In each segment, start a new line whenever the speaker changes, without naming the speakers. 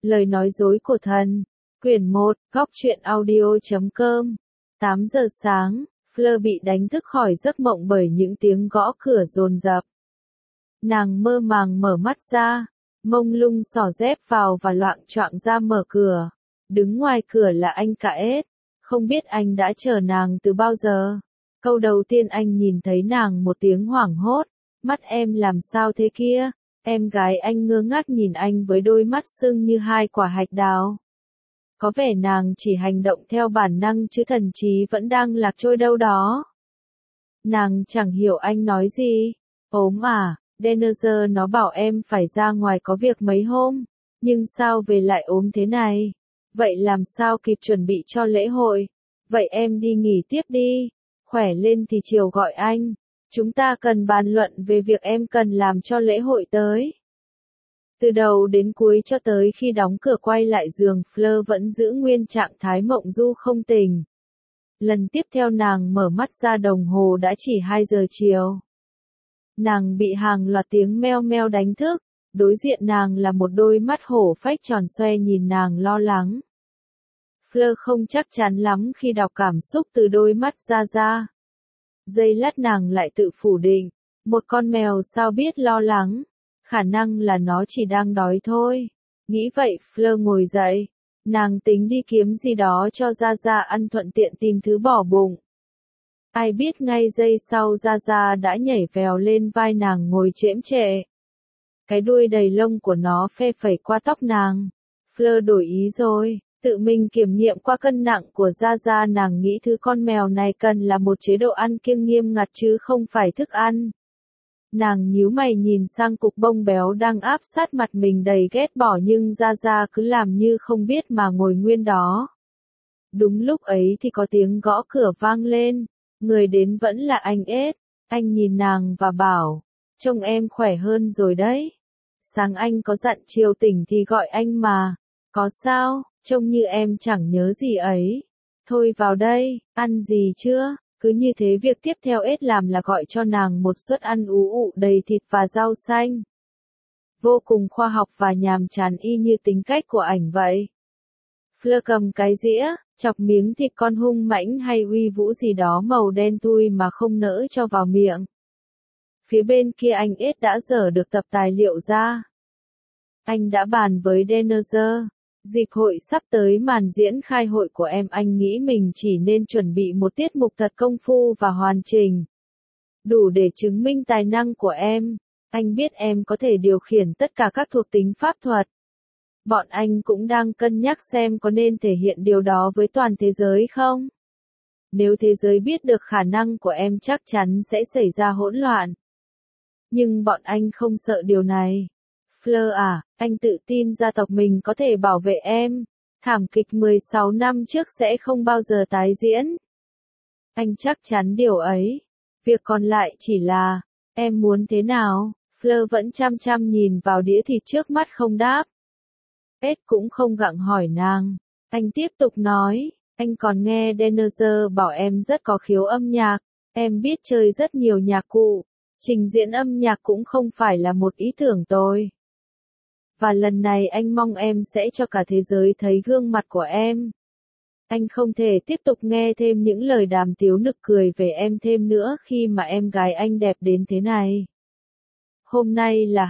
Lời nói dối của thần. Quyển 1, góc truyện audio.com. 8 giờ sáng, Fleur bị đánh thức khỏi giấc mộng bởi những tiếng gõ cửa dồn dập. Nàng mơ màng mở mắt ra, mông lung xỏ dép vào và loạng choạng ra mở cửa. Đứng ngoài cửa là anh cả ết, không biết anh đã chờ nàng từ bao giờ. Câu đầu tiên anh nhìn thấy nàng một tiếng hoảng hốt, mắt em làm sao thế kia? Em gái anh ngơ ngác nhìn anh với đôi mắt sưng như hai quả hạch đào. Có vẻ nàng chỉ hành động theo bản năng chứ thần trí vẫn đang lạc trôi đâu đó. Nàng chẳng hiểu anh nói gì. Ốm à, Denazer nó bảo em phải ra ngoài có việc mấy hôm, nhưng sao về lại ốm thế này? Vậy làm sao kịp chuẩn bị cho lễ hội? Vậy em đi nghỉ tiếp đi, khỏe lên thì chiều gọi anh. Chúng ta cần bàn luận về việc em cần làm cho lễ hội tới. Từ đầu đến cuối cho tới khi đóng cửa quay lại giường, Fleur vẫn giữ nguyên trạng thái mộng du không tỉnh. Lần tiếp theo nàng mở mắt ra đồng hồ đã chỉ 2 giờ chiều. Nàng bị hàng loạt tiếng meo meo đánh thức, đối diện nàng là một đôi mắt hổ phách tròn xoe nhìn nàng lo lắng. Fleur không chắc chắn lắm khi đọc cảm xúc từ đôi mắt ra. Giây lát nàng lại tự phủ định, một con mèo sao biết lo lắng, khả năng là nó chỉ đang đói thôi. Nghĩ vậy Fleur ngồi dậy, nàng tính đi kiếm gì đó cho Ra ăn thuận tiện tìm thứ bỏ bụng. Ai biết ngay giây sau Ra đã nhảy vèo lên vai nàng ngồi chễm chệ. Cái đuôi đầy lông của nó phe phẩy qua tóc nàng. Fleur đổi ý rồi. Tự mình kiểm nghiệm qua cân nặng của Ra nàng nghĩ thứ con mèo này cần là một chế độ ăn kiêng nghiêm ngặt chứ không phải thức ăn. Nàng nhíu mày nhìn sang cục bông béo đang áp sát mặt mình đầy ghét bỏ nhưng Ra cứ làm như không biết mà ngồi nguyên đó. Đúng lúc ấy thì có tiếng gõ cửa vang lên, người đến vẫn là anh ết. Anh nhìn nàng và bảo, trông em khỏe hơn rồi đấy. Sáng anh có dặn chiều tỉnh thì gọi anh mà. Có sao? Trông như em chẳng nhớ gì ấy. Thôi vào đây, ăn gì chưa? Cứ như thế việc tiếp theo ết làm là gọi cho nàng một suất ăn ú ụ đầy thịt và rau xanh. Vô cùng khoa học và nhàm chán y như tính cách của ảnh vậy. Fleur cầm cái dĩa, chọc miếng thịt con hung mãnh hay uy vũ gì đó màu đen thui mà không nỡ cho vào miệng. Phía bên kia anh ết đã dở được tập tài liệu ra. Anh đã bàn với Denazer. Dịp hội sắp tới màn diễn khai hội của em anh nghĩ mình chỉ nên chuẩn bị một tiết mục thật công phu và hoàn chỉnh. Đủ để chứng minh tài năng của em. Anh biết em có thể điều khiển tất cả các thuộc tính pháp thuật. Bọn anh cũng đang cân nhắc xem có nên thể hiện điều đó với toàn thế giới không? Nếu thế giới biết được khả năng của em chắc chắn sẽ xảy ra hỗn loạn. Nhưng bọn anh không sợ điều này. Fleur à, anh tự tin gia tộc mình có thể bảo vệ em. Thảm kịch 16 năm trước sẽ không bao giờ tái diễn. Anh chắc chắn điều ấy. Việc còn lại chỉ là, em muốn thế nào? Fleur vẫn chăm chăm nhìn vào đĩa thịt trước mắt không đáp. Ed cũng không gặng hỏi nàng. Anh tiếp tục nói, anh còn nghe Denazer bảo em rất có khiếu âm nhạc. Em biết chơi rất nhiều nhạc cụ. Trình diễn âm nhạc cũng không phải là một ý tưởng tồi. Và lần này anh mong em sẽ cho cả thế giới thấy gương mặt của em. Anh không thể tiếp tục nghe thêm những lời đàm tiếu nực cười về em thêm nữa khi mà em gái anh đẹp đến thế này. Hôm nay là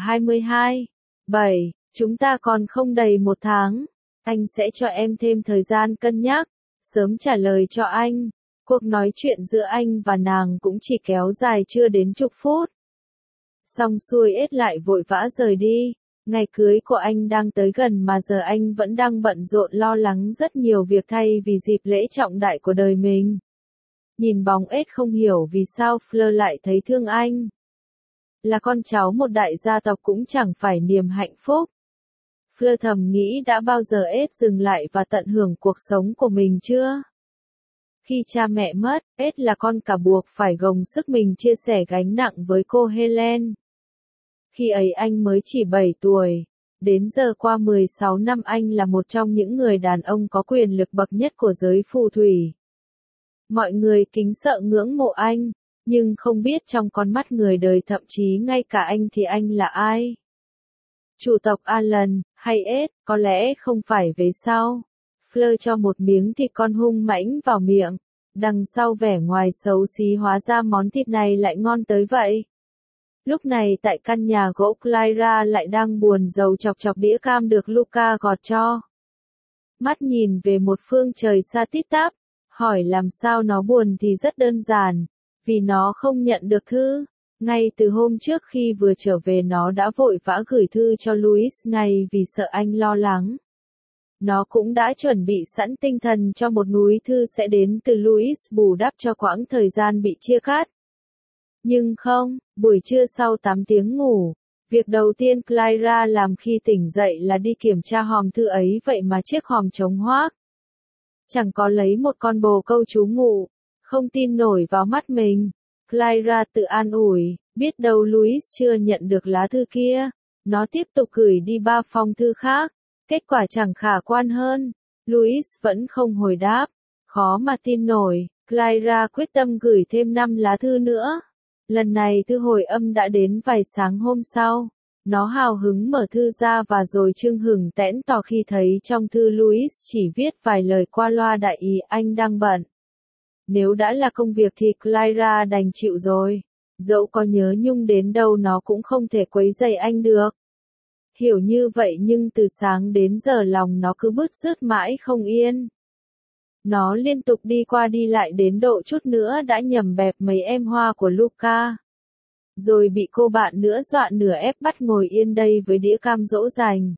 22/7, chúng ta còn không đầy 1 tháng. Anh sẽ cho em thêm thời gian cân nhắc, sớm trả lời cho anh. Cuộc nói chuyện giữa anh và nàng cũng chỉ kéo dài chưa đến chục phút. Xong xuôi ết lại vội vã rời đi. Ngày cưới của anh đang tới gần mà giờ anh vẫn đang bận rộn lo lắng rất nhiều việc thay vì dịp lễ trọng đại của đời mình. Nhìn bóng ết không hiểu vì sao Fleur lại thấy thương anh. Là con cháu một đại gia tộc cũng chẳng phải niềm hạnh phúc. Fleur thầm nghĩ đã bao giờ ết dừng lại và tận hưởng cuộc sống của mình chưa? Khi cha mẹ mất, ết là con cả buộc phải gồng sức mình chia sẻ gánh nặng với cô Helen. Khi ấy anh mới chỉ 7 tuổi. Đến giờ qua 16 năm anh là một trong những người đàn ông có quyền lực bậc nhất của giới phù thủy. Mọi người kính sợ ngưỡng mộ anh, nhưng không biết trong con mắt người đời thậm chí ngay cả anh thì anh là ai. Chủ tộc Alan, hay Ed, có lẽ không phải về sau. Fleur cho một miếng thịt con hung mãnh vào miệng. Đằng sau vẻ ngoài xấu xí hóa ra món thịt này lại ngon tới vậy. Lúc này tại căn nhà gỗ Clara lại đang buồn rầu chọc chọc đĩa cam được Luca gọt cho. Mắt nhìn về một phương trời xa tít tắp, hỏi làm sao nó buồn thì rất đơn giản, vì nó không nhận được thư. Ngay từ hôm trước khi vừa trở về nó đã vội vã gửi thư cho Louis ngay vì sợ anh lo lắng. Nó cũng đã chuẩn bị sẵn tinh thần cho một núi thư sẽ đến từ Louis bù đắp cho quãng thời gian bị chia cắt. Nhưng không, buổi trưa sau 8 tiếng ngủ, việc đầu tiên Clara làm khi tỉnh dậy là đi kiểm tra hòm thư ấy, vậy mà chiếc hòm trống hoác. Chẳng có lấy một con bồ câu trú ngụ, không tin nổi vào mắt mình. Clara tự an ủi, biết đâu Louis chưa nhận được lá thư kia. Nó tiếp tục gửi đi 3 phong thư khác, kết quả chẳng khả quan hơn. Louis vẫn không hồi đáp, khó mà tin nổi. Clara quyết tâm gửi thêm 5 lá thư nữa. Lần này thư hồi âm đã đến vài sáng hôm sau. Nó hào hứng mở thư ra và rồi chưng hửng tẽn tỏ khi thấy trong thư Louis chỉ viết vài lời qua loa đại ý anh đang bận. Nếu đã là công việc thì Clara đành chịu rồi. Dẫu có nhớ nhung đến đâu nó cũng không thể quấy rầy anh được. Hiểu như vậy nhưng từ sáng đến giờ lòng nó cứ bứt rứt mãi không yên. Nó liên tục đi qua đi lại đến độ chút nữa đã nhầm bẹp mấy em hoa của Luca. Rồi bị cô bạn nữa dọa nửa ép bắt ngồi yên đây với đĩa cam dỗ dành.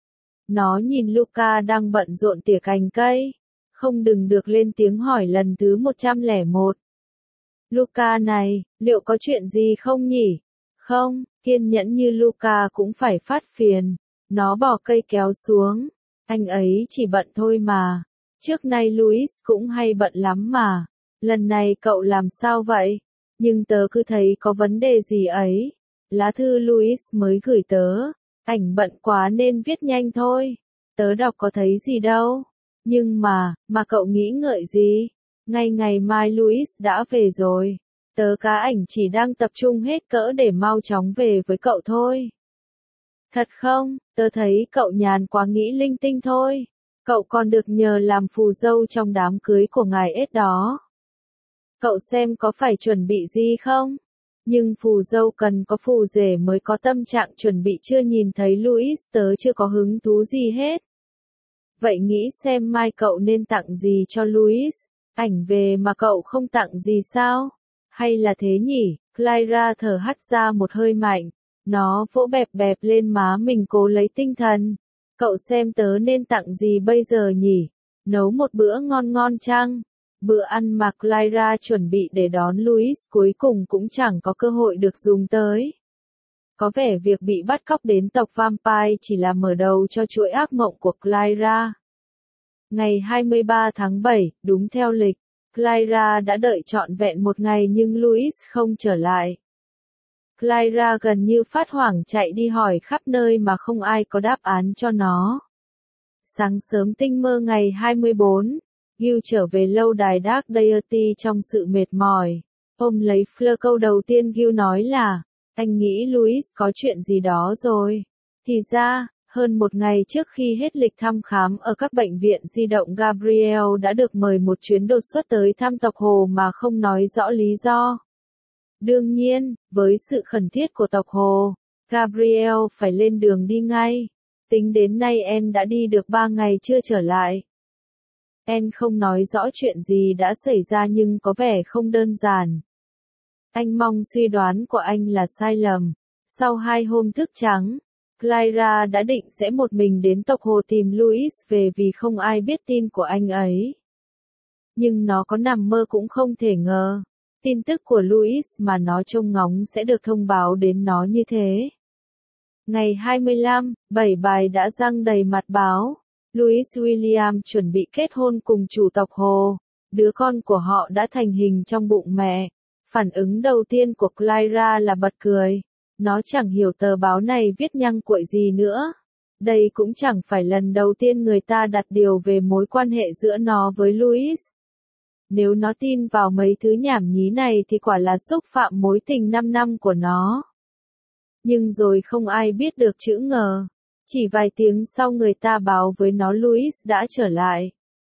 Nó nhìn Luca đang bận rộn tỉa cành cây. Không đừng được lên tiếng hỏi lần thứ 101. Luca này, liệu có chuyện gì không nhỉ? Không, kiên nhẫn như Luca cũng phải phát phiền. Nó bỏ cây kéo xuống. Anh ấy chỉ bận thôi mà. Trước nay Louis cũng hay bận lắm mà. Lần này cậu làm sao vậy? Nhưng tớ cứ thấy có vấn đề gì ấy. Lá thư Louis mới gửi tớ. Ảnh bận quá nên viết nhanh thôi. Tớ đọc có thấy gì đâu. Nhưng mà cậu nghĩ ngợi gì? Ngay ngày mai Louis đã về rồi. Tớ cá ảnh chỉ đang tập trung hết cỡ để mau chóng về với cậu thôi. Thật không? Tớ thấy cậu nhàn quá nghĩ linh tinh thôi. Cậu còn được nhờ làm phù dâu trong đám cưới của ngài Ed đó. Cậu xem có phải chuẩn bị gì không? Nhưng phù dâu cần có phù rể mới có tâm trạng chuẩn bị, chưa nhìn thấy Louis tớ chưa có hứng thú gì hết. Vậy nghĩ xem mai cậu nên tặng gì cho Louis? Ảnh về mà cậu không tặng gì sao? Hay là thế nhỉ? Clara thở hắt ra một hơi mạnh. Nó vỗ bẹp bẹp lên má mình cố lấy tinh thần. Cậu xem tớ nên tặng gì bây giờ nhỉ? Nấu một bữa ngon ngon chăng? Bữa ăn mà Clara chuẩn bị để đón Louis cuối cùng cũng chẳng có cơ hội được dùng tới. Có vẻ việc bị bắt cóc đến tộc Vampire chỉ là mở đầu cho chuỗi ác mộng của Clara. Ngày 23 tháng 7, đúng theo lịch, Clara đã đợi trọn vẹn một ngày nhưng Louis không trở lại. Clara gần như phát hoảng chạy đi hỏi khắp nơi mà không ai có đáp án cho nó. Sáng sớm tinh mơ ngày 24, Gil trở về lâu đài Dark Deity trong sự mệt mỏi. Ôm lấy Fleur, câu đầu tiên Gil nói là, anh nghĩ Louis có chuyện gì đó rồi. Thì ra, hơn một ngày trước khi hết lịch thăm khám ở các bệnh viện di động, Gabriel đã được mời một chuyến đột xuất tới thăm tộc Hồ mà không nói rõ lý do. Đương nhiên, với sự khẩn thiết của tộc Hồ, Gabriel phải lên đường đi ngay. Tính đến nay En đã đi được 3 ngày chưa trở lại. En không nói rõ chuyện gì đã xảy ra nhưng có vẻ không đơn giản. Anh mong suy đoán của anh là sai lầm. Sau 2 hôm thức trắng, Clara đã định sẽ một mình đến tộc Hồ tìm Louis về vì không ai biết tin của anh ấy. Nhưng nó có nằm mơ cũng không thể ngờ. Tin tức của Louis mà nó trông ngóng sẽ được thông báo đến nó như thế. Ngày 25, 7 bài đã giăng đầy mặt báo. Louis William chuẩn bị kết hôn cùng chủ tộc Hồ. Đứa con của họ đã thành hình trong bụng mẹ. Phản ứng đầu tiên của Clara là bật cười. Nó chẳng hiểu tờ báo này viết nhăng cuội gì nữa. Đây cũng chẳng phải lần đầu tiên người ta đặt điều về mối quan hệ giữa nó với Louis. Nếu nó tin vào mấy thứ nhảm nhí này thì quả là xúc phạm mối tình 5 năm của nó. Nhưng rồi không ai biết được chữ ngờ. Chỉ vài tiếng sau người ta báo với nó Louis đã trở lại.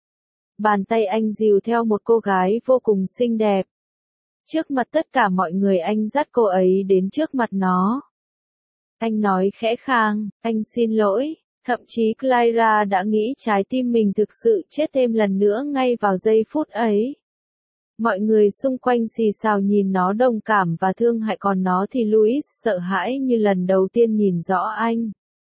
Bàn tay anh dìu theo một cô gái vô cùng xinh đẹp. Trước mặt tất cả mọi người anh dắt cô ấy đến trước mặt nó. Anh nói khẽ khàng, anh xin lỗi. Thậm chí Clara đã nghĩ trái tim mình thực sự chết thêm lần nữa ngay vào giây phút ấy. Mọi người xung quanh xì xào nhìn nó đồng cảm và thương hại, còn nó thì Louis sợ hãi như lần đầu tiên nhìn rõ anh.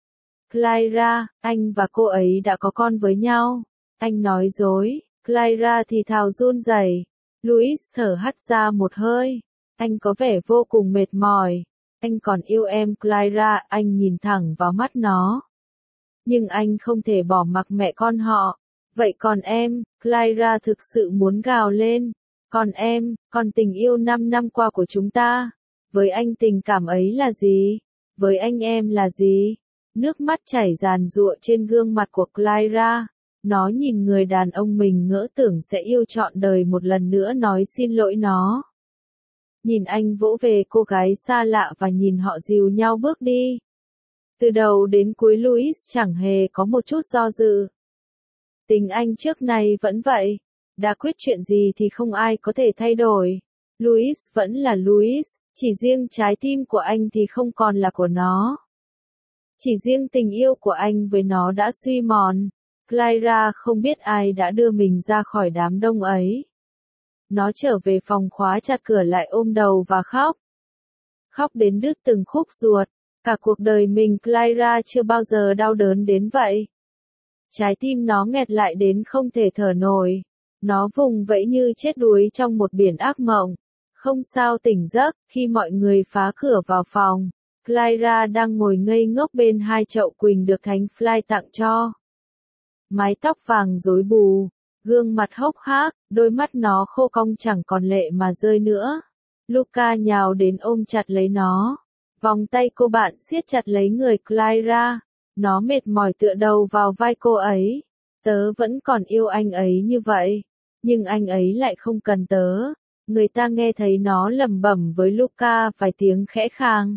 Clara, anh và cô ấy đã có con với nhau. Anh nói dối. Clara thì thào run rẩy. Louis thở hắt ra một hơi. Anh có vẻ vô cùng mệt mỏi. Anh còn yêu em Clara, anh nhìn thẳng vào mắt nó. Nhưng anh không thể bỏ mặc mẹ con họ. Vậy còn em, Clara thực sự muốn gào lên. Còn em, còn tình yêu 5 năm qua của chúng ta. Với anh tình cảm ấy là gì? Với anh em là gì? Nước mắt chảy ràn rụa trên gương mặt của Clara. Nó nhìn người đàn ông mình ngỡ tưởng sẽ yêu trọn đời một lần nữa nói xin lỗi nó. Nhìn anh vỗ về cô gái xa lạ và nhìn họ dìu nhau bước đi. Từ đầu đến cuối Louis chẳng hề có một chút do dự. Tình anh trước nay vẫn vậy. Đã quyết chuyện gì thì không ai có thể thay đổi. Louis vẫn là Louis, chỉ riêng trái tim của anh thì không còn là của nó. Chỉ riêng tình yêu của anh với nó đã suy mòn. Clara không biết ai đã đưa mình ra khỏi đám đông ấy. Nó trở về phòng khóa chặt cửa lại ôm đầu và khóc. Khóc đến đứt từng khúc ruột. Cả cuộc đời mình Clara chưa bao giờ đau đớn đến vậy. Trái tim nó nghẹt lại đến không thể thở nổi. Nó vùng vẫy như chết đuối trong một biển ác mộng. Không sao tỉnh giấc, khi mọi người phá cửa vào phòng. Clara đang ngồi ngây ngốc bên hai chậu quỳnh được Thánh Fly tặng cho. Mái tóc vàng rối bù, gương mặt hốc hác, đôi mắt nó khô cong chẳng còn lệ mà rơi nữa. Luca nhào đến ôm chặt lấy nó. Vòng tay cô bạn siết chặt lấy người Clara. Nó mệt mỏi tựa đầu vào vai cô ấy. Tớ vẫn còn yêu anh ấy như vậy. Nhưng anh ấy lại không cần tớ. Người ta nghe thấy nó lẩm bẩm với Luca vài tiếng khẽ khàng.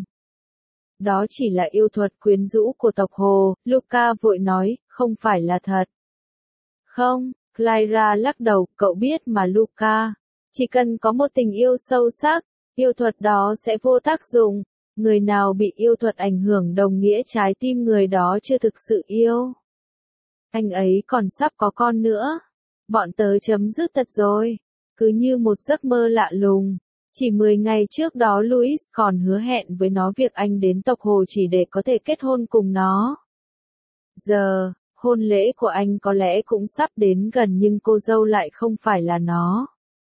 Đó chỉ là yêu thuật quyến rũ của tộc Hồ, Luca vội nói, không phải là thật. Không, Clara lắc đầu, cậu biết mà Luca. Chỉ cần có một tình yêu sâu sắc, yêu thuật đó sẽ vô tác dụng. Người nào bị yêu thuật ảnh hưởng đồng nghĩa trái tim người đó chưa thực sự yêu. Anh ấy còn sắp có con nữa. Bọn tớ chấm dứt thật rồi. Cứ như một giấc mơ lạ lùng. Chỉ 10 ngày trước đó Louis còn hứa hẹn với nó việc anh đến tộc Hồ chỉ để có thể kết hôn cùng nó. Giờ, hôn lễ của anh có lẽ cũng sắp đến gần nhưng cô dâu lại không phải là nó.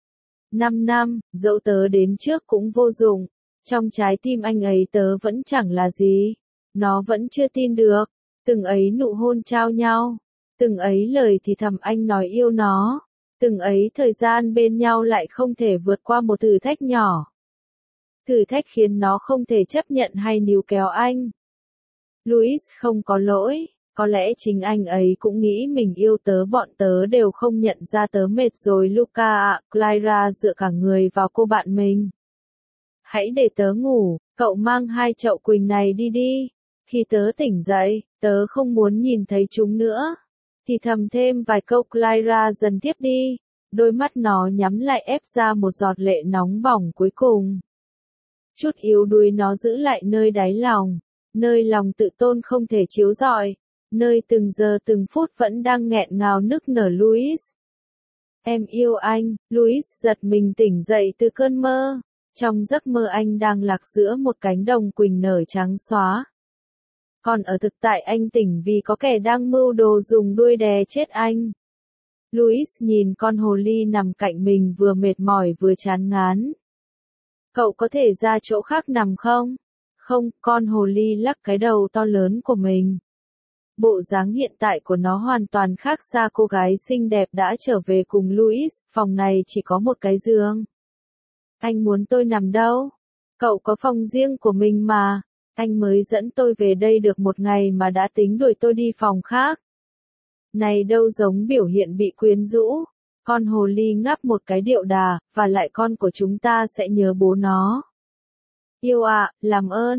5 năm, dẫu tớ đến trước cũng vô dụng. Trong trái tim anh ấy tớ vẫn chẳng là gì. Nó vẫn chưa tin được. Từng ấy nụ hôn trao nhau. Từng ấy lời thì thầm anh nói yêu nó. Từng ấy thời gian bên nhau lại không thể vượt qua một thử thách nhỏ. Thử thách khiến nó không thể chấp nhận hay níu kéo anh. Louis không có lỗi. Có lẽ chính anh ấy cũng nghĩ mình yêu tớ, bọn tớ đều không nhận ra tớ mệt rồi Luca ạ. Clara dựa cả người vào cô bạn mình. Hãy để tớ ngủ, cậu mang hai chậu quỳnh này đi đi. Khi tớ tỉnh dậy, tớ không muốn nhìn thấy chúng nữa. Thì thầm thêm vài câu Clara dần tiếp đi. Đôi mắt nó nhắm lại ép ra một giọt lệ nóng bỏng cuối cùng. Chút yếu đuối nó giữ lại nơi đáy lòng. Nơi lòng tự tôn không thể chiếu rọi. Nơi từng giờ từng phút vẫn đang nghẹn ngào nức nở Louis. Em yêu anh, Louis giật mình tỉnh dậy từ cơn mơ. Trong giấc mơ anh đang lạc giữa một cánh đồng quỳnh nở trắng xóa. Còn ở thực tại anh tỉnh vì có kẻ đang mưu đồ dùng đuôi đè chết anh. Louis nhìn con hồ ly nằm cạnh mình vừa mệt mỏi vừa chán ngán. Cậu có thể ra chỗ khác nằm không? Không, con hồ ly lắc cái đầu to lớn của mình. Bộ dáng hiện tại của nó hoàn toàn khác xa cô gái xinh đẹp đã trở về cùng Louis, phòng này chỉ có một cái giường. Anh muốn tôi nằm đâu? Cậu có phòng riêng của mình mà. Anh mới dẫn tôi về đây được một ngày mà đã tính đuổi tôi đi phòng khác. Này đâu giống biểu hiện bị quyến rũ. Con hồ ly ngáp một cái điệu đà, và lại con của chúng ta sẽ nhớ bố nó. Yêu ạ, làm ơn.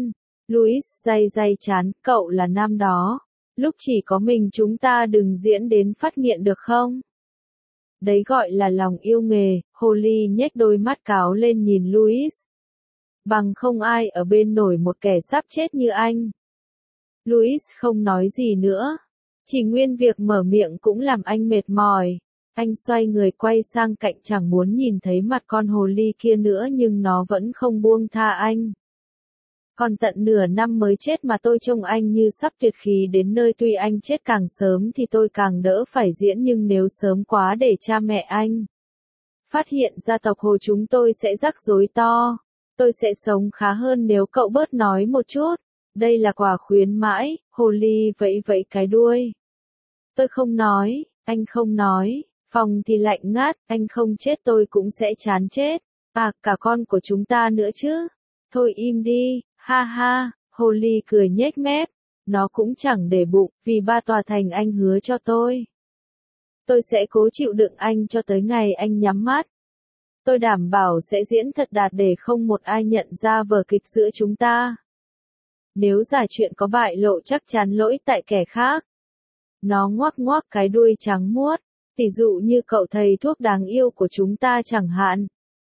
Louis day day chán, cậu là nam đó. Lúc chỉ có mình chúng ta đừng diễn đến phát nghiện được không? Đấy gọi là lòng yêu nghề, Holly nhếch đôi mắt cáo lên nhìn Louis. Bằng không ai ở bên nổi một kẻ sắp chết như anh. Louis không nói gì nữa. Chỉ nguyên việc mở miệng cũng làm anh mệt mỏi. Anh xoay người quay sang cạnh chẳng muốn nhìn thấy mặt con hồ ly kia nữa nhưng nó vẫn không buông tha anh. Còn tận nửa năm mới chết mà tôi trông anh như sắp tuyệt khí đến nơi, tuy anh chết càng sớm thì tôi càng đỡ phải diễn, nhưng nếu sớm quá để cha mẹ anh phát hiện ra tộc Hồ chúng tôi sẽ rắc rối to. Tôi sẽ sống khá hơn nếu cậu bớt nói một chút. Đây là quà khuyến mãi, hồ ly vẫy vẫy cái đuôi. Tôi không nói, anh không nói, phòng thì lạnh ngắt, anh không chết tôi cũng sẽ chán chết. À, cả con của chúng ta nữa chứ. Thôi im đi, ha ha, hồ ly cười nhếch mép. Nó cũng chẳng để bụng, vì ba tòa thành anh hứa cho tôi. Tôi sẽ cố chịu đựng anh cho tới ngày anh nhắm mắt. Tôi đảm bảo sẽ diễn thật đạt để không một ai nhận ra vở kịch giữa chúng ta. Nếu giả chuyện có bại lộ chắc chắn lỗi tại kẻ khác. Nó ngoắc ngoắc cái đuôi trắng muốt. Tỷ dụ như cậu thầy thuốc đáng yêu của chúng ta chẳng hạn.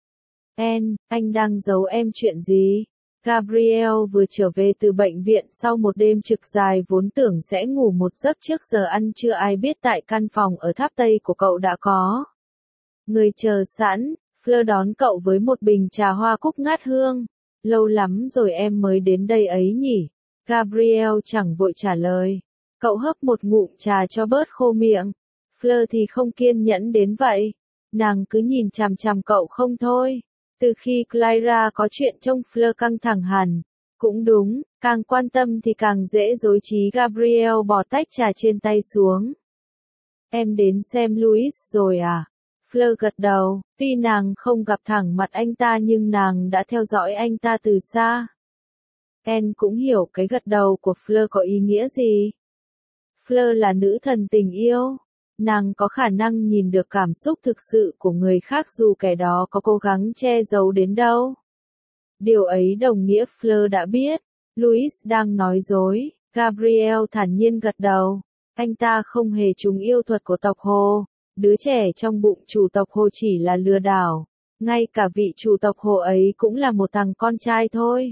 Anh đang giấu em chuyện gì? Gabriel vừa trở về từ bệnh viện sau một đêm trực dài, vốn tưởng sẽ ngủ một giấc trước giờ ăn trưa, ai biết tại căn phòng ở tháp Tây của cậu đã có người chờ sẵn. Fleur đón cậu với một bình trà hoa cúc ngát hương. Lâu lắm rồi em mới đến đây ấy nhỉ? Gabriel chẳng vội trả lời. Cậu hớp một ngụm trà cho bớt khô miệng. Fleur thì không kiên nhẫn đến vậy. Nàng cứ nhìn chằm chằm cậu không thôi. Từ khi Clara có chuyện trông Fleur căng thẳng hẳn. Cũng đúng, càng quan tâm thì càng dễ dối trí. Gabriel bỏ tách trà trên tay xuống. Em đến xem Louis rồi à? Fleur gật đầu, tuy nàng không gặp thẳng mặt anh ta nhưng nàng đã theo dõi anh ta từ xa. Anne cũng hiểu cái gật đầu của Fleur có ý nghĩa gì. Fleur là nữ thần tình yêu. Nàng có khả năng nhìn được cảm xúc thực sự của người khác dù kẻ đó có cố gắng che giấu đến đâu. Điều ấy đồng nghĩa Fleur đã biết. Louis đang nói dối. Gabriel thản nhiên gật đầu. Anh ta không hề trúng yêu thuật của tộc Hồ. Đứa trẻ trong bụng chủ tộc Hồ chỉ là lừa đảo. Ngay cả vị chủ tộc Hồ ấy cũng là một thằng con trai thôi.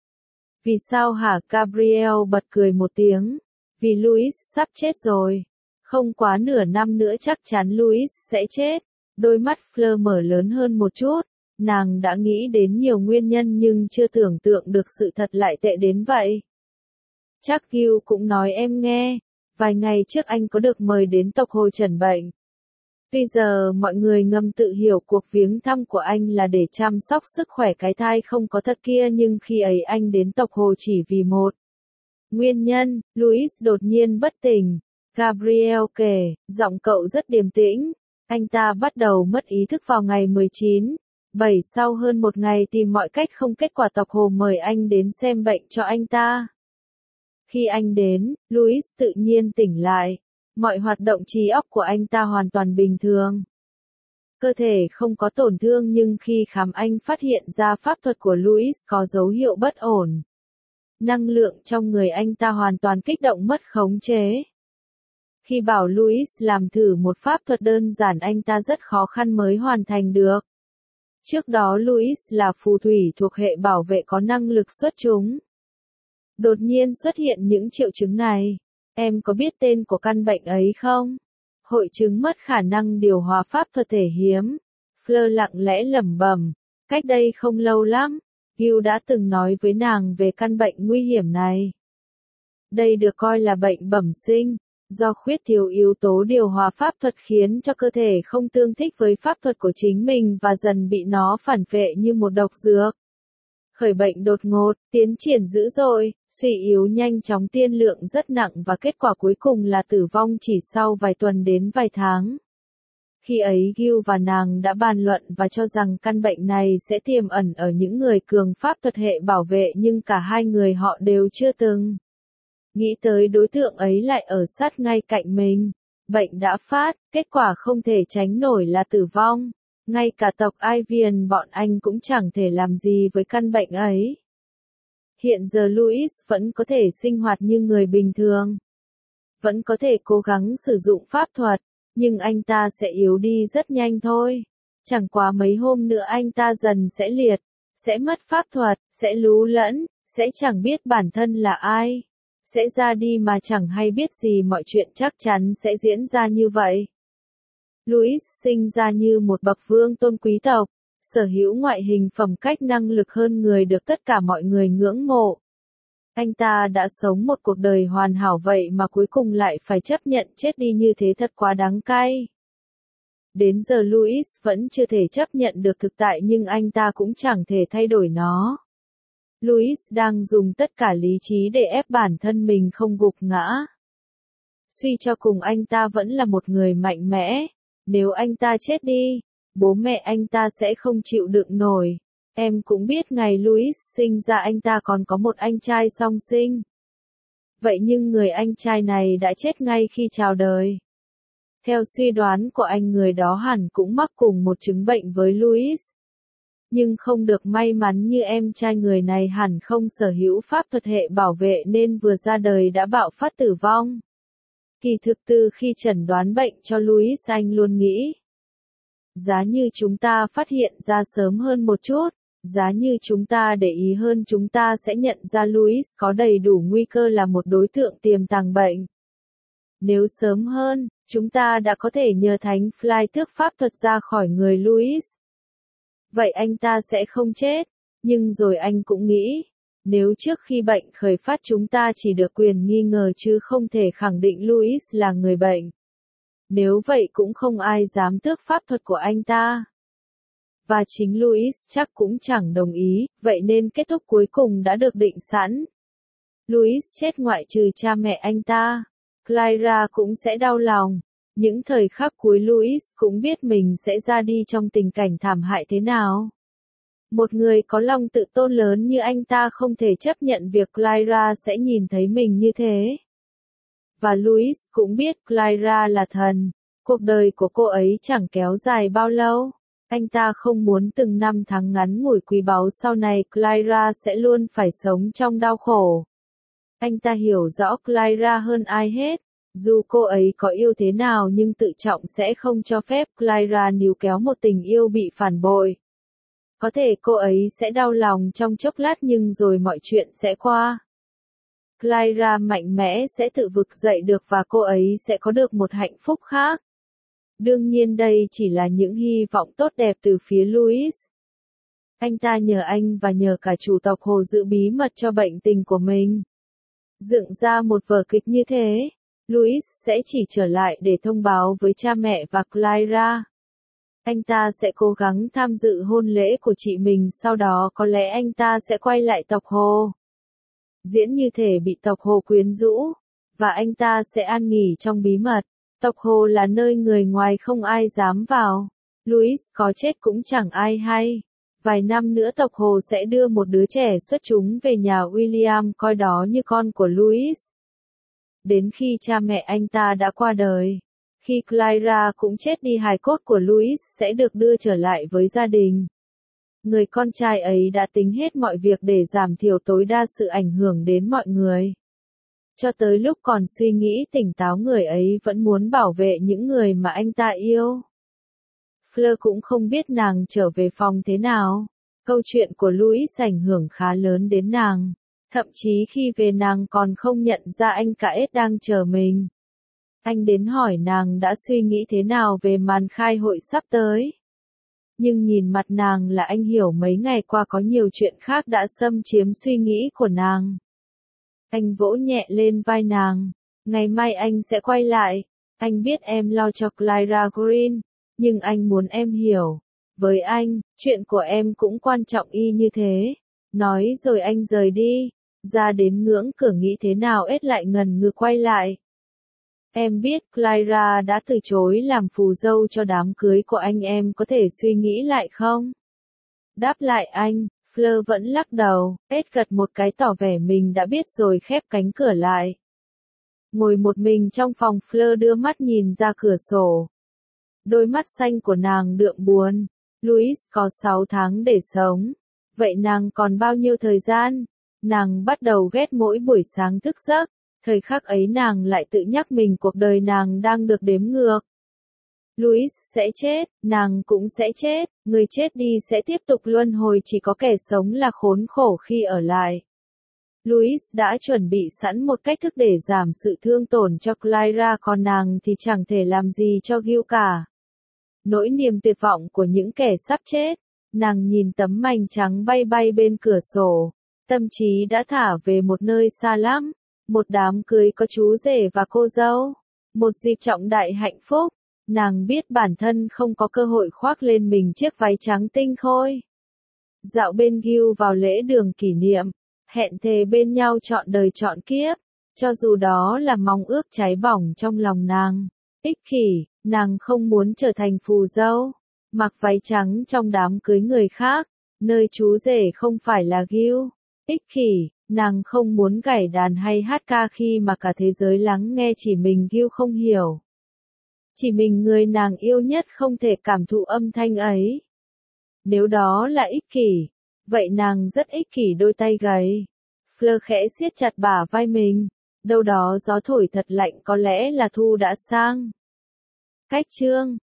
Vì sao hả? Gabriel bật cười một tiếng. Vì Louis sắp chết rồi. Không quá nửa năm nữa chắc chắn Louis sẽ chết. Đôi mắt Fleur mở lớn hơn một chút. Nàng đã nghĩ đến nhiều nguyên nhân nhưng chưa tưởng tượng được sự thật lại tệ đến vậy. Chắc Gil cũng nói em nghe. Vài ngày trước anh có được mời đến tộc Hồ trần bệnh. Bây giờ mọi người ngầm tự hiểu cuộc viếng thăm của anh là để chăm sóc sức khỏe cái thai không có thật kia, nhưng khi ấy anh đến tộc Hồ chỉ vì một nguyên nhân. Louis đột nhiên bất tỉnh. Gabriel kể, giọng cậu rất điềm tĩnh. Anh ta bắt đầu mất ý thức vào ngày 19/7 sau hơn một ngày tìm mọi cách không kết quả, tộc Hồ mời anh đến xem bệnh cho anh ta. Khi anh đến, Louis tự nhiên tỉnh lại. Mọi hoạt động trí óc của anh ta hoàn toàn bình thường. Cơ thể không có tổn thương nhưng khi khám anh phát hiện ra pháp thuật của Louis có dấu hiệu bất ổn. Năng lượng trong người anh ta hoàn toàn kích động mất khống chế. Khi bảo Louis làm thử một pháp thuật đơn giản anh ta rất khó khăn mới hoàn thành được. Trước đó Louis là phù thủy thuộc hệ bảo vệ có năng lực xuất chúng. Đột nhiên xuất hiện những triệu chứng này. Em có biết tên của căn bệnh ấy không? Hội chứng mất khả năng điều hòa pháp thuật thể hiếm. Fleur lặng lẽ lẩm bẩm. Cách đây không lâu lắm, Gil đã từng nói với nàng về căn bệnh nguy hiểm này. Đây được coi là bệnh bẩm sinh, do khuyết thiếu yếu tố điều hòa pháp thuật khiến cho cơ thể không tương thích với pháp thuật của chính mình và dần bị nó phản vệ như một độc dược. Khởi bệnh đột ngột, tiến triển dữ dội, suy yếu nhanh chóng, tiên lượng rất nặng và kết quả cuối cùng là tử vong chỉ sau vài tuần đến vài tháng. Khi ấy Gil và nàng đã bàn luận và cho rằng căn bệnh này sẽ tiềm ẩn ở những người cường pháp thuật hệ bảo vệ, nhưng cả hai người họ đều chưa từng nghĩ tới đối tượng ấy lại ở sát ngay cạnh mình. Bệnh đã phát, kết quả không thể tránh nổi là tử vong. Ngay cả tộc Ivian bọn anh cũng chẳng thể làm gì với căn bệnh ấy. Hiện giờ Louis vẫn có thể sinh hoạt như người bình thường. Vẫn có thể cố gắng sử dụng pháp thuật, nhưng anh ta sẽ yếu đi rất nhanh thôi. Chẳng quá mấy hôm nữa anh ta dần sẽ liệt, sẽ mất pháp thuật, sẽ lú lẫn, sẽ chẳng biết bản thân là ai. Sẽ ra đi mà chẳng hay biết gì, mọi chuyện chắc chắn sẽ diễn ra như vậy. Louis sinh ra như một bậc vương tôn quý tộc, sở hữu ngoại hình phẩm cách năng lực hơn người được tất cả mọi người ngưỡng mộ. Anh ta đã sống một cuộc đời hoàn hảo vậy mà cuối cùng lại phải chấp nhận chết đi như thế, thật quá đắng cay. Đến giờ Louis vẫn chưa thể chấp nhận được thực tại, nhưng anh ta cũng chẳng thể thay đổi nó. Louis đang dùng tất cả lý trí để ép bản thân mình không gục ngã. Suy cho cùng anh ta vẫn là một người mạnh mẽ. Nếu anh ta chết đi, bố mẹ anh ta sẽ không chịu đựng nổi. Em cũng biết ngày Louis sinh ra anh ta còn có một anh trai song sinh. Vậy nhưng người anh trai này đã chết ngay khi chào đời. Theo suy đoán của anh, người đó hẳn cũng mắc cùng một chứng bệnh với Louis. Nhưng không được may mắn như em trai người này hẳn không sở hữu pháp thuật hệ bảo vệ nên vừa ra đời đã bạo phát tử vong. Kỳ thực từ khi chẩn đoán bệnh cho Louis, anh luôn nghĩ, giá như chúng ta phát hiện ra sớm hơn một chút, giá như chúng ta để ý hơn, chúng ta sẽ nhận ra Louis có đầy đủ nguy cơ là một đối tượng tiềm tàng bệnh. Nếu sớm hơn, chúng ta đã có thể nhờ Thánh Fly tước pháp thuật ra khỏi người Louis. Vậy anh ta sẽ không chết. Nhưng rồi anh cũng nghĩ, nếu trước khi bệnh khởi phát chúng ta chỉ được quyền nghi ngờ chứ không thể khẳng định Louis là người bệnh. Nếu vậy cũng không ai dám tước pháp thuật của anh ta. Và chính Louis chắc cũng chẳng đồng ý, vậy nên kết thúc cuối cùng đã được định sẵn. Louis chết ngoại trừ cha mẹ anh ta. Clara cũng sẽ đau lòng. Những thời khắc cuối Louis cũng biết mình sẽ ra đi trong tình cảnh thảm hại thế nào. Một người có lòng tự tôn lớn như anh ta không thể chấp nhận việc Clara sẽ nhìn thấy mình như thế. Và Louis cũng biết Clara là thần. Cuộc đời của cô ấy chẳng kéo dài bao lâu. Anh ta không muốn từng năm tháng ngắn ngủi quý báu sau này Clara sẽ luôn phải sống trong đau khổ. Anh ta hiểu rõ Clara hơn ai hết. Dù cô ấy có yêu thế nào nhưng tự trọng sẽ không cho phép Clara níu kéo một tình yêu bị phản bội. Có thể cô ấy sẽ đau lòng trong chốc lát nhưng rồi mọi chuyện sẽ qua. Clara mạnh mẽ sẽ tự vực dậy được và cô ấy sẽ có được một hạnh phúc khác. Đương nhiên đây chỉ là những hy vọng tốt đẹp từ phía Louis. Anh ta nhờ anh và nhờ cả chủ tộc Hồ giữ bí mật cho bệnh tình của mình. Dựng ra một vở kịch như thế, Louis sẽ chỉ trở lại để thông báo với cha mẹ và Clara. Anh ta sẽ cố gắng tham dự hôn lễ của chị mình, sau đó có lẽ anh ta sẽ quay lại tộc Hồ. Diễn như thể bị tộc Hồ quyến rũ, và anh ta sẽ an nghỉ trong bí mật. Tộc Hồ là nơi người ngoài không ai dám vào. Louis có chết cũng chẳng ai hay. Vài năm nữa tộc Hồ sẽ đưa một đứa trẻ xuất chúng về nhà William coi đó như con của Louis. Đến khi cha mẹ anh ta đã qua đời, khi Clara cũng chết đi, hài cốt của Louis sẽ được đưa trở lại với gia đình. Người con trai ấy đã tính hết mọi việc để giảm thiểu tối đa sự ảnh hưởng đến mọi người. Cho tới lúc còn suy nghĩ tỉnh táo, người ấy vẫn muốn bảo vệ những người mà anh ta yêu. Fleur cũng không biết nàng trở về phòng thế nào. Câu chuyện của Louis ảnh hưởng khá lớn đến nàng. Thậm chí khi về nàng còn không nhận ra anh cả ết đang chờ mình. Anh đến hỏi nàng đã suy nghĩ thế nào về màn khai hội sắp tới. Nhưng nhìn mặt nàng là anh hiểu mấy ngày qua có nhiều chuyện khác đã xâm chiếm suy nghĩ của nàng. Anh vỗ nhẹ lên vai nàng. Ngày mai anh sẽ quay lại. Anh biết em lo cho Clara Green, nhưng anh muốn em hiểu. Với anh, chuyện của em cũng quan trọng y như thế. Nói rồi anh rời đi. Ra đến ngưỡng cửa nghĩ thế nào ết lại ngần ngừ quay lại. Em biết Clara đã từ chối làm phù dâu cho đám cưới của anh, em có thể suy nghĩ lại không? Đáp lại anh, Fleur vẫn lắc đầu, ết gật một cái tỏ vẻ mình đã biết rồi khép cánh cửa lại. Ngồi một mình trong phòng, Fleur đưa mắt nhìn ra cửa sổ. Đôi mắt xanh của nàng đượm buồn. Louis có 6 tháng để sống. Vậy nàng còn bao nhiêu thời gian? Nàng bắt đầu ghét mỗi buổi sáng thức giấc, thời khắc ấy nàng lại tự nhắc mình cuộc đời nàng đang được đếm ngược. Louis sẽ chết, nàng cũng sẽ chết, người chết đi sẽ tiếp tục luân hồi, chỉ có kẻ sống là khốn khổ khi ở lại. Louis đã chuẩn bị sẵn một cách thức để giảm sự thương tổn cho Clara, còn nàng thì chẳng thể làm gì cho Gil cả. Nỗi niềm tuyệt vọng của những kẻ sắp chết, nàng nhìn tấm mành trắng bay bay bên cửa sổ, tâm trí đã thả về một nơi xa lắm, một đám cưới có chú rể và cô dâu, một dịp trọng đại hạnh phúc. Nàng biết bản thân không có cơ hội khoác lên mình chiếc váy trắng tinh khôi. Dạo bên Gil vào lễ đường kỷ niệm, hẹn thề bên nhau trọn đời trọn kiếp, cho dù đó là mong ước cháy bỏng trong lòng nàng. Ích kỷ, nàng không muốn trở thành phù dâu, mặc váy trắng trong đám cưới người khác, nơi chú rể không phải là Gil. Ích kỷ, nàng không muốn gảy đàn hay hát ca khi mà cả thế giới lắng nghe, chỉ mình Gil không hiểu. Chỉ mình người nàng yêu nhất không thể cảm thụ âm thanh ấy. Nếu đó là ích kỷ, vậy nàng rất ích kỷ. Đôi tay gầy, Fleur khẽ siết chặt bả vai mình, đâu đó gió thổi thật lạnh, có lẽ là thu đã sang. Cách chương